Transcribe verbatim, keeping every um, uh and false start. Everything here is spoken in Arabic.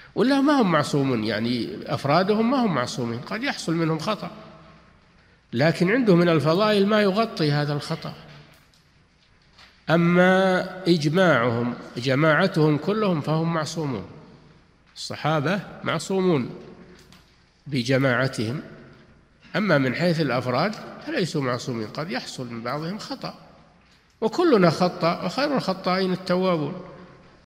ولا ما هم معصومون، يعني أفرادهم ما هم معصومين، قد يحصل منهم خطأ، لكن عندهم من الفضائل ما يغطي هذا الخطأ. أما إجماعهم جماعتهم كلهم فهم معصومون، الصحابة معصومون بجماعتهم. أما من حيث الأفراد فليسوا معصومين، قد يحصل من بعضهم خطأ، وكلنا خطأ وخير الخطائين التوابون.